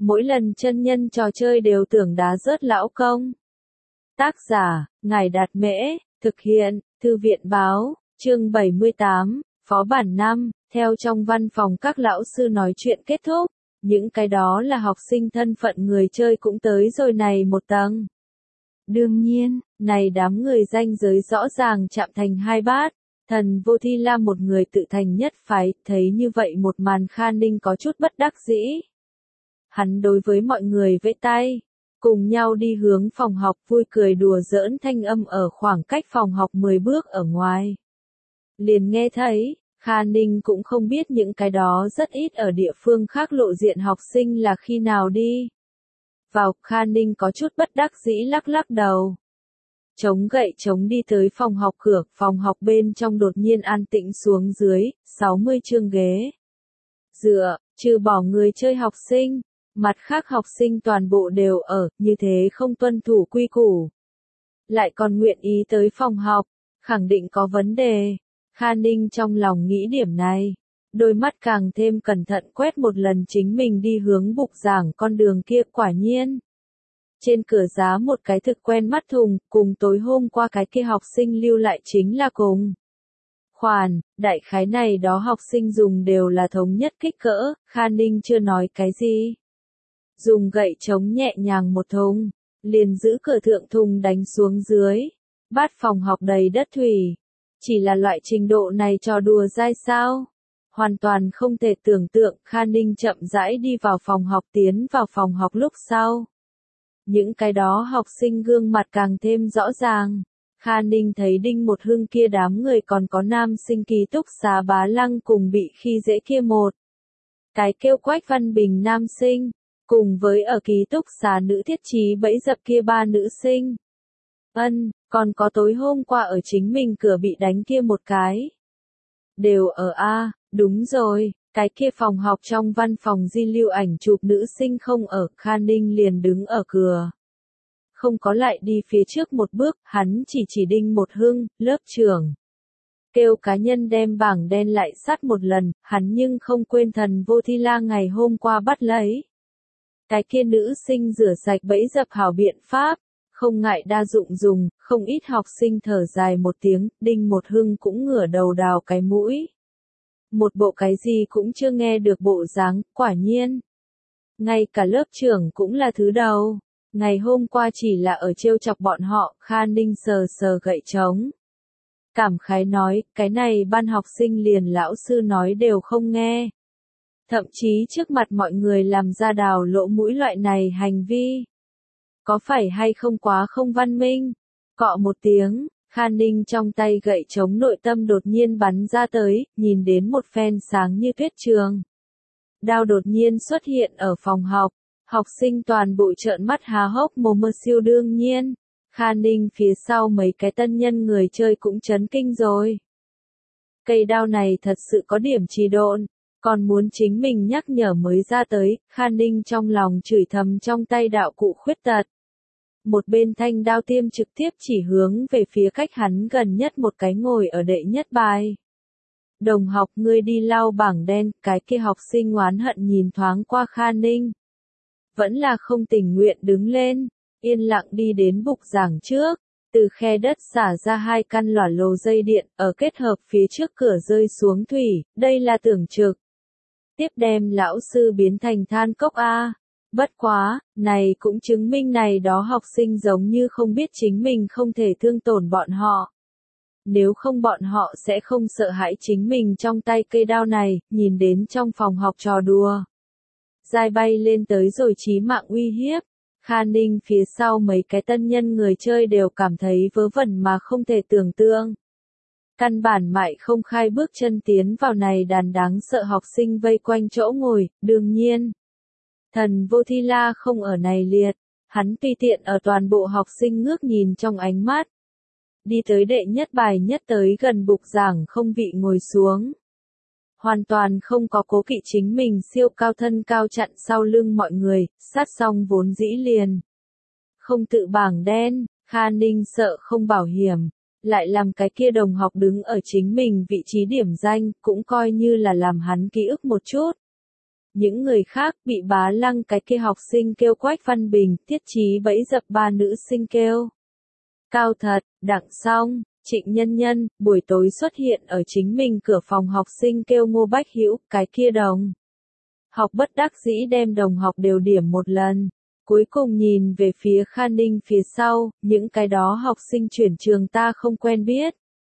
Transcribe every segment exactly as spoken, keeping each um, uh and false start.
mỗi lần chân nhân trò chơi đều tưởng đá rớt lão công. Tác giả, Ngài Đạt Mễ, thực hiện, Thư viện Báo, chương bảy mươi tám, Phó bản năm, theo trong văn phòng các lão sư nói chuyện kết thúc, những cái đó là học sinh thân phận người chơi cũng tới rồi này một tầng. Đương nhiên, này đám người danh giới rõ ràng chạm thành hai bát, thần vô thi la một người tự thành nhất phái, thấy như vậy một màn Kha Ninh có chút bất đắc dĩ. Hắn đối với mọi người vẫy tay, cùng nhau đi hướng phòng học vui cười đùa giỡn thanh âm ở khoảng cách phòng học mười bước ở ngoài. Liền nghe thấy, Kha Ninh cũng không biết những cái đó rất ít ở địa phương khác lộ diện học sinh là khi nào đi. Vào, Kha Ninh có chút bất đắc dĩ lắc lắc đầu. Chống gậy chống đi tới phòng học cửa, phòng học bên trong đột nhiên an tĩnh xuống dưới, sáu mươi chương ghế. Dựa, trừ bỏ người chơi học sinh, mặt khác học sinh toàn bộ đều ở, như thế không tuân thủ quy củ. Lại còn nguyện ý tới phòng học, khẳng định có vấn đề. Kha Ninh trong lòng nghĩ điểm này, đôi mắt càng thêm cẩn thận quét một lần chính mình đi hướng bục giảng con đường kia quả nhiên. Trên cửa giá một cái thực quen mắt thùng, cùng tối hôm qua cái kia học sinh lưu lại chính là cùng. Khoản, đại khái này đó học sinh dùng đều là thống nhất kích cỡ, Kha Ninh chưa nói cái gì. Dùng gậy chống nhẹ nhàng một thùng, liền giữ cửa thượng thùng đánh xuống dưới. Bát phòng học đầy đất thủy. Chỉ là loại trình độ này trò đùa dai sao? Hoàn toàn không thể tưởng tượng. Kha Ninh chậm rãi đi vào phòng học, tiến vào phòng học lúc sau. Những cái đó học sinh gương mặt càng thêm rõ ràng. Kha Ninh thấy Đinh Một Hưng kia đám người còn có nam sinh ký túc xá Bá Lăng cùng bị khi dễ kia một. Cái kêu Quách Văn Bình nam sinh, cùng với ở ký túc xá nữ thiết trí bẫy dập kia ba nữ sinh. Ân, còn có tối hôm qua ở chính mình cửa bị đánh kia một cái. Đều ở A, đúng rồi, cái kia phòng học trong văn phòng di lưu ảnh chụp nữ sinh không ở, Kha Ninh liền đứng ở cửa. Không có lại đi phía trước một bước, hắn chỉ chỉ Đinh Một Hưng, lớp trưởng. Kêu cá nhân đem bảng đen lại sát một lần, hắn nhưng không quên thần vô thi la ngày hôm qua bắt lấy. Cái kia nữ sinh rửa sạch bẫy dập hảo biện pháp, không ngại đa dụng dùng, không ít học sinh thở dài một tiếng, Đinh Một Hưng cũng ngửa đầu đào cái mũi. Một bộ cái gì cũng chưa nghe được bộ dáng, quả nhiên. Ngay cả lớp trưởng cũng là thứ đầu. Ngày hôm qua chỉ là ở trêu chọc bọn họ, Kha Ninh sờ sờ gậy trống. Cảm khái nói, cái này ban học sinh liền lão sư nói đều không nghe. Thậm chí trước mặt mọi người làm ra đào lỗ mũi loại này hành vi. Có phải hay không quá không văn minh? Cọ một tiếng, Kha Ninh trong tay gậy chống nội tâm đột nhiên bắn ra tới, nhìn đến một phen sáng như tuyết trường. Đao đột nhiên xuất hiện ở phòng học, học sinh toàn bộ trợn mắt há hốc mồm mơ siêu đương nhiên. Kha Ninh phía sau mấy cái tân nhân người chơi cũng chấn kinh rồi. Cây đao này thật sự có điểm trì độn, còn muốn chính mình nhắc nhở mới ra tới, Kha Ninh trong lòng chửi thầm trong tay đạo cụ khuyết tật. Một bên thanh đao tiêm trực tiếp chỉ hướng về phía cách hắn gần nhất một cái ngồi ở đệ nhất bài. Đồng học ngươi đi lau bảng đen, cái kia học sinh oán hận nhìn thoáng qua Kha Ninh. Vẫn là không tình nguyện đứng lên, yên lặng đi đến bục giảng trước, từ khe đất xả ra hai căn lỏa lồ dây điện, ở kết hợp phía trước cửa rơi xuống thủy, đây là tưởng trực. Tiếp đem lão sư biến thành than cốc A. Bất quá, này cũng chứng minh này đó học sinh giống như không biết chính mình không thể thương tổn bọn họ. Nếu không bọn họ sẽ không sợ hãi chính mình trong tay cây đao này, nhìn đến trong phòng học trò đùa. Dai bay lên tới rồi chí mạng uy hiếp. Kha Ninh phía sau mấy cái tân nhân người chơi đều cảm thấy vớ vẩn mà không thể tưởng tượng. Căn bản mại không khai bước chân tiến vào này đàn đáng sợ học sinh vây quanh chỗ ngồi, đương nhiên. Thần vô thi la không ở này liệt, hắn tùy tiện ở toàn bộ học sinh ngước nhìn trong ánh mắt. Đi tới đệ nhất bài nhất tới gần bục giảng không vị ngồi xuống. Hoàn toàn không có cố kỵ chính mình siêu cao thân cao chặn sau lưng mọi người, sát xong vốn dĩ liền. Không tự bảng đen, Kha Ninh sợ không bảo hiểm, lại làm cái kia đồng học đứng ở chính mình vị trí điểm danh, cũng coi như là làm hắn ký ức một chút. Những người khác bị Bá Lăng cái kia học sinh kêu Quách Văn Bình, Tiết Chí bẫy dập ba nữ sinh kêu. Cao thật, đặng xong, Trịnh Nhân Nhân, buổi tối xuất hiện ở chính mình cửa phòng học sinh kêu Ngô Bách Hữu, cái kia đồng. Học bất đắc dĩ đem đồng học đều điểm một lần. Cuối cùng nhìn về phía Kha Ninh phía sau, những cái đó học sinh chuyển trường ta không quen biết.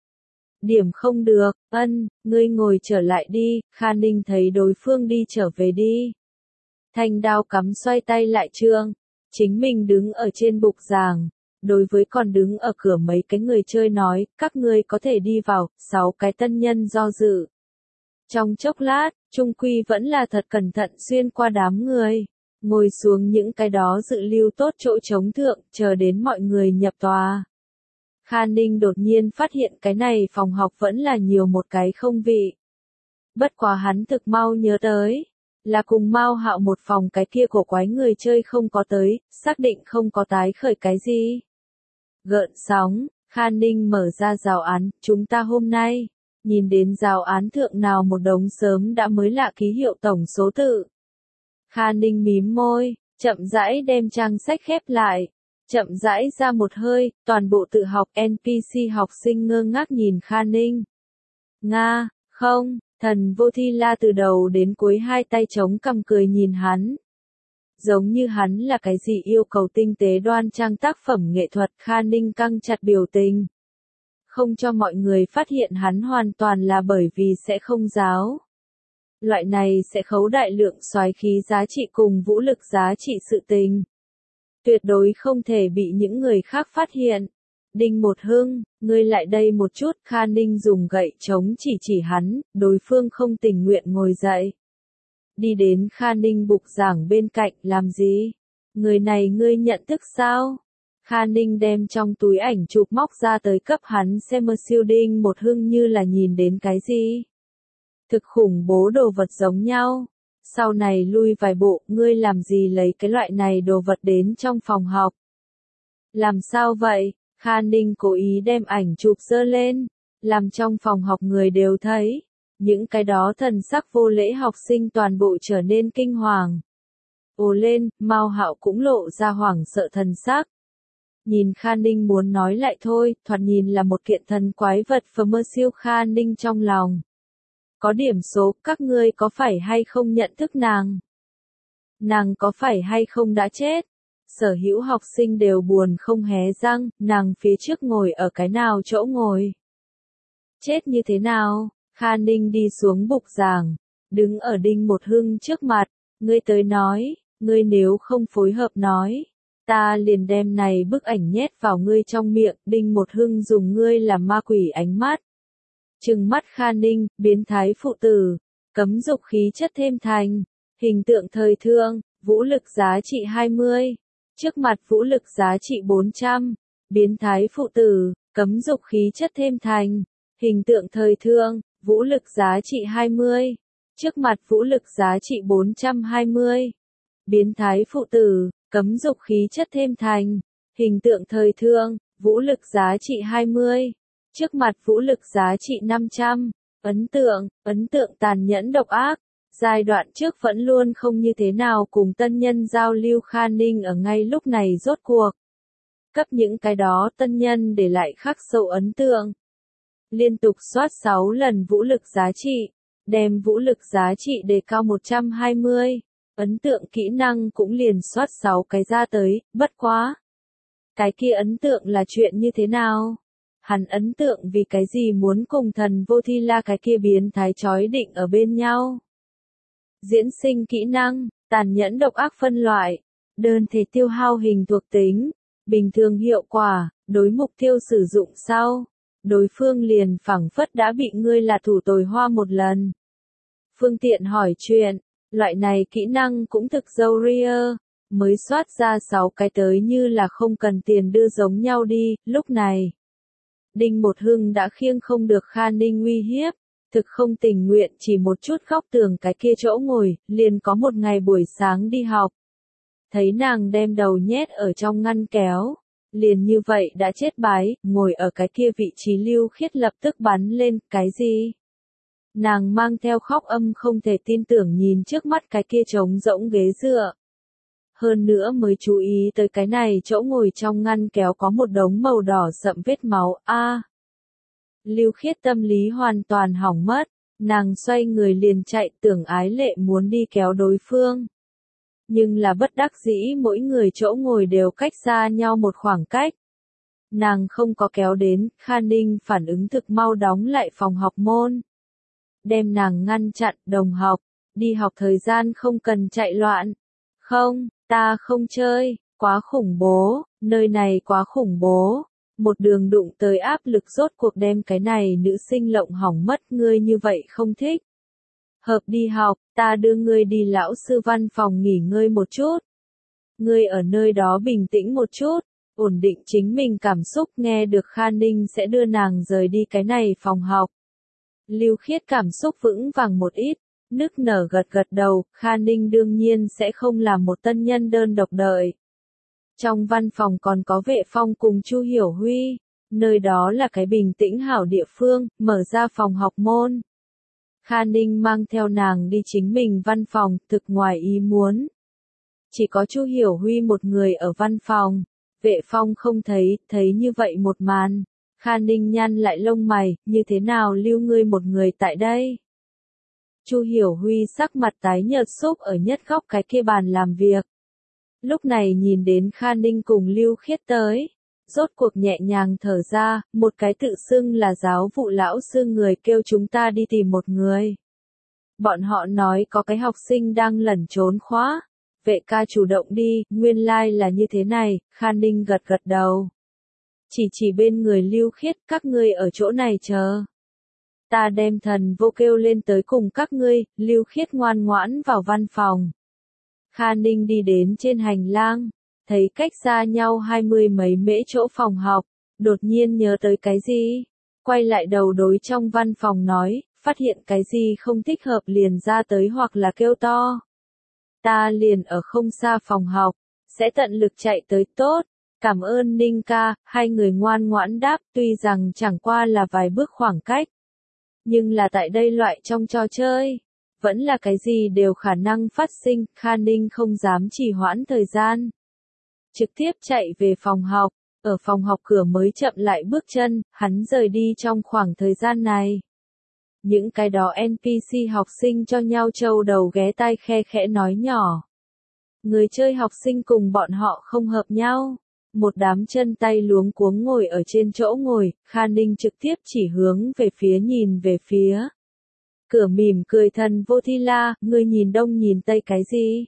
Điểm không được, ân, ngươi ngồi trở lại đi, Kha Ninh thấy đối phương đi trở về đi. Thanh đao cắm xoay tay lại trương, chính mình đứng ở trên bục giảng, đối với còn đứng ở cửa mấy cái người chơi nói, các ngươi có thể đi vào, sáu cái tân nhân do dự. Trong chốc lát, trung quy vẫn là thật cẩn thận xuyên qua đám người, ngồi xuống những cái đó dự lưu tốt chỗ trống thượng, chờ đến mọi người nhập tòa. Kha Ninh đột nhiên phát hiện cái này phòng học vẫn là nhiều một cái không vị. Bất quá hắn thực mau nhớ tới, là cùng Mao Hạo một phòng cái kia của quái người chơi không có tới, xác định không có tái khởi cái gì. Gợn sóng, Kha Ninh mở ra giáo án, chúng ta hôm nay, nhìn đến giáo án thượng nào một đống sớm đã mới lạ ký hiệu tổng số tự. Kha Ninh mím môi, chậm rãi đem trang sách khép lại. Chậm rãi ra một hơi, toàn bộ tự học en pê xê học sinh ngơ ngác nhìn Kha Ninh. Nga, không, thần vô thi la từ đầu đến cuối hai tay chống cằm cười nhìn hắn. Giống như hắn là cái gì yêu cầu tinh tế đoan trang tác phẩm nghệ thuật. Kha Ninh căng chặt biểu tình. Không cho mọi người phát hiện hắn hoàn toàn là bởi vì sẽ không giáo. Loại này sẽ khấu đại lượng soái khí giá trị cùng vũ lực giá trị sự tình. Tuyệt đối không thể bị những người khác phát hiện. Đinh Một Hưng, ngươi lại đây một chút. Kha Ninh dùng gậy chống chỉ chỉ hắn, đối phương không tình nguyện ngồi dậy. Đi đến Kha Ninh bục giảng bên cạnh, làm gì? Người này ngươi nhận thức sao? Kha Ninh đem trong túi ảnh chụp móc ra tới cấp hắn xem. Siêu Đinh Một Hưng như là nhìn đến cái gì? Thực khủng bố đồ vật giống nhau. Sau này lui vài bộ, ngươi làm gì lấy cái loại này đồ vật đến trong phòng học? Làm sao vậy? Kha Ninh cố ý đem ảnh chụp dơ lên, làm trong phòng học người đều thấy. Những cái đó thần sắc vô lễ học sinh toàn bộ trở nên kinh hoàng. Ồ lên, Mao Hạo cũng lộ ra hoảng sợ thần sắc. Nhìn Kha Ninh muốn nói lại thôi, thoạt nhìn là một kiện thần quái vật phờ mơ siêu. Kha Ninh trong lòng. Có điểm số, các ngươi có phải hay không nhận thức nàng? Nàng có phải hay không đã chết? Sở hữu học sinh đều buồn không hé răng, nàng phía trước ngồi ở cái nào chỗ ngồi? Chết như thế nào? Kha Ninh đi xuống bục giảng, đứng ở Đinh Một Hưng trước mặt, ngươi tới nói, ngươi nếu không phối hợp nói, ta liền đem này bức ảnh nhét vào ngươi trong miệng. Đinh Một Hưng dùng ngươi làm ma quỷ ánh mắt. Trừng mắt Kha Ninh, biến thái phụ tử, cấm dục khí chất thêm thành, hình tượng thời thương, vũ lực giá trị hai mươi, trước mặt vũ lực giá trị bốn trăm, biến thái phụ tử, cấm dục khí chất thêm thành, hình tượng thời thương, vũ lực giá trị hai mươi, trước mặt vũ lực giá trị bốn trăm hai mươi, biến thái phụ tử, cấm dục khí chất thêm thành, hình tượng thời thương, vũ lực giá trị hai mươi. Trước mặt vũ lực giá trị năm trăm, ấn tượng, ấn tượng tàn nhẫn độc ác. Giai đoạn trước vẫn luôn không như thế nào cùng tân nhân giao lưu. Kha Ninh ở ngay lúc này rốt cuộc. Cấp những cái đó tân nhân để lại khắc sâu ấn tượng. Liên tục soát sáu lần vũ lực giá trị, đem vũ lực giá trị đề cao một trăm hai mươi. Ấn tượng kỹ năng cũng liền soát sáu cái ra tới, bất quá. Cái kia ấn tượng là chuyện như thế nào? Hắn ấn tượng vì cái gì muốn cùng thần vô thi la cái kia biến thái chói định ở bên nhau. Diễn sinh kỹ năng, tàn nhẫn độc ác phân loại, đơn thể tiêu hao hình thuộc tính, bình thường hiệu quả, đối mục tiêu sử dụng sau. Đối phương liền phảng phất đã bị ngươi là thủ tồi hoa một lần. Phương tiện hỏi chuyện, loại này kỹ năng cũng thực dâu ria, mới soát ra sáu cái tới như là không cần tiền đưa giống nhau đi. Lúc này Đinh Một Hưng đã khiêng không được Kha Ninh uy hiếp, thực không tình nguyện chỉ một chút góc tường cái kia chỗ ngồi, liền có một ngày buổi sáng đi học. Thấy nàng đem đầu nhét ở trong ngăn kéo, liền như vậy đã chết bái, ngồi ở cái kia vị trí Lưu Khiết lập tức bắn lên, cái gì? Nàng mang theo khóc âm không thể tin tưởng nhìn trước mắt cái kia trống rỗng ghế dựa. Hơn nữa mới chú ý tới cái này chỗ ngồi trong ngăn kéo có một đống màu đỏ sậm vết máu, a. À, Lưu Khiết tâm lý hoàn toàn hỏng mất, nàng xoay người liền chạy tưởng ái lệ muốn đi kéo đối phương. Nhưng là bất đắc dĩ mỗi người chỗ ngồi đều cách xa nhau một khoảng cách. Nàng không có kéo đến, Kha Ninh phản ứng thực mau đóng lại phòng học môn. Đem nàng ngăn chặn, đồng học, đi học thời gian không cần chạy loạn. Không, ta không chơi, quá khủng bố, nơi này quá khủng bố. Một đường đụng tới áp lực rốt cuộc đem cái này nữ sinh lộng hỏng mất, ngươi như vậy không thích. Hợp đi học, ta đưa ngươi đi lão sư văn phòng nghỉ ngơi một chút. Ngươi ở nơi đó bình tĩnh một chút, ổn định chính mình cảm xúc, nghe được Kha Ninh sẽ đưa nàng rời đi cái này phòng học. Lưu Khiết cảm xúc vững vàng một ít, nức nở gật gật đầu, Kha Ninh đương nhiên sẽ không làm một tân nhân đơn độc đợi. Trong văn phòng còn có Vệ Phong cùng Chu Hiểu Huy, nơi đó là cái bình tĩnh hảo địa phương, mở ra phòng học môn. Kha Ninh mang theo nàng đi chính mình văn phòng, thực ngoài ý muốn. Chỉ có Chu Hiểu Huy một người ở văn phòng, Vệ Phong không thấy, thấy như vậy một màn. Kha Ninh nhăn lại lông mày, như thế nào lưu ngươi một người tại đây? Chu Hiểu Huy sắc mặt tái nhợt xúc ở nhất góc cái kia bàn làm việc. Lúc này nhìn đến Kha Ninh cùng Lưu Khiết tới, rốt cuộc nhẹ nhàng thở ra, một cái tự xưng là giáo vụ lão sư người kêu chúng ta đi tìm một người. Bọn họ nói có cái học sinh đang lẩn trốn khóa, Vệ ca chủ động đi, nguyên lai like là như thế này, Kha Ninh gật gật đầu. Chỉ chỉ bên người Lưu Khiết, các ngươi ở chỗ này chờ. Ta đem thần vô kêu lên tới cùng các ngươi, Lưu Khiết ngoan ngoãn vào văn phòng. Kha Ninh đi đến trên hành lang, thấy cách xa nhau hai mươi mấy mễ chỗ phòng học, đột nhiên nhớ tới cái gì, quay lại đầu đối trong văn phòng nói, phát hiện cái gì không thích hợp liền ra tới hoặc là kêu to. Ta liền ở không xa phòng học, sẽ tận lực chạy tới tốt, cảm ơn Ninh ca, hai người ngoan ngoãn đáp tuy rằng chẳng qua là vài bước khoảng cách. Nhưng là tại đây loại trong trò chơi, vẫn là cái gì đều khả năng phát sinh, Kha Ninh không dám trì hoãn thời gian. Trực tiếp chạy về phòng học, ở phòng học cửa mới chậm lại bước chân, hắn rời đi trong khoảng thời gian này. Những cái đó en pê xê học sinh cho nhau trâu đầu ghé tai khe khẽ nói nhỏ. Người chơi học sinh cùng bọn họ không hợp nhau. Một đám chân tay luống cuống ngồi ở trên chỗ ngồi, Kha Ninh trực tiếp chỉ hướng về phía nhìn về phía. Cửa mỉm cười thần vô thi la, ngươi nhìn đông nhìn tây cái gì?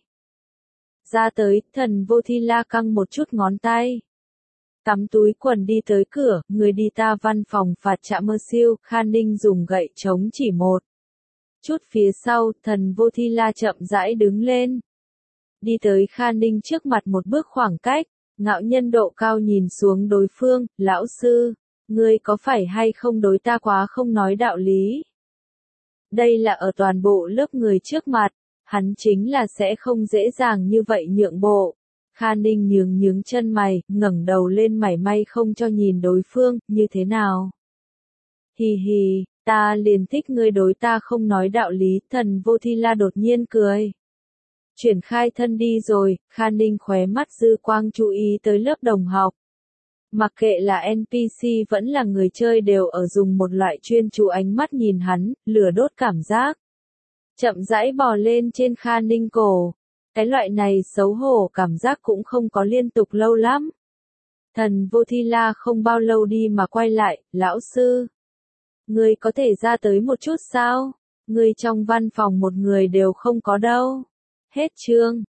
Ra tới, thần vô thi la căng một chút ngón tay. Cắm túi quần đi tới cửa, người đi ta văn phòng phạt chạm mơ siêu, Kha Ninh dùng gậy chống chỉ một. Chút phía sau, thần vô thi la chậm rãi đứng lên. Đi tới Kha Ninh trước mặt một bước khoảng cách, ngạo nhân độ cao nhìn xuống đối phương, lão sư, ngươi có phải hay không đối ta quá không nói đạo lý? Đây là ở toàn bộ lớp người trước mặt, hắn chính là sẽ không dễ dàng như vậy nhượng bộ. Kha Ninh nhướng nhướng chân mày, ngẩng đầu lên mảy may không cho nhìn đối phương, như thế nào? Hì hì, ta liền thích ngươi đối ta không nói đạo lý, thần vô thi la đột nhiên cười. Chuyển khai thân đi rồi, Kha Ninh khóe mắt dư quang chú ý tới lớp đồng học. Mặc kệ là en pê xê vẫn là người chơi đều ở dùng một loại chuyên chú ánh mắt nhìn hắn, lửa đốt cảm giác. Chậm rãi bò lên trên Kha Ninh cổ. Cái loại này xấu hổ cảm giác cũng không có liên tục lâu lắm. Thần vô thi la không bao lâu đi mà quay lại, lão sư. Ngươi có thể ra tới một chút sao? Ngươi trong văn phòng một người đều không có đâu. Hết chương.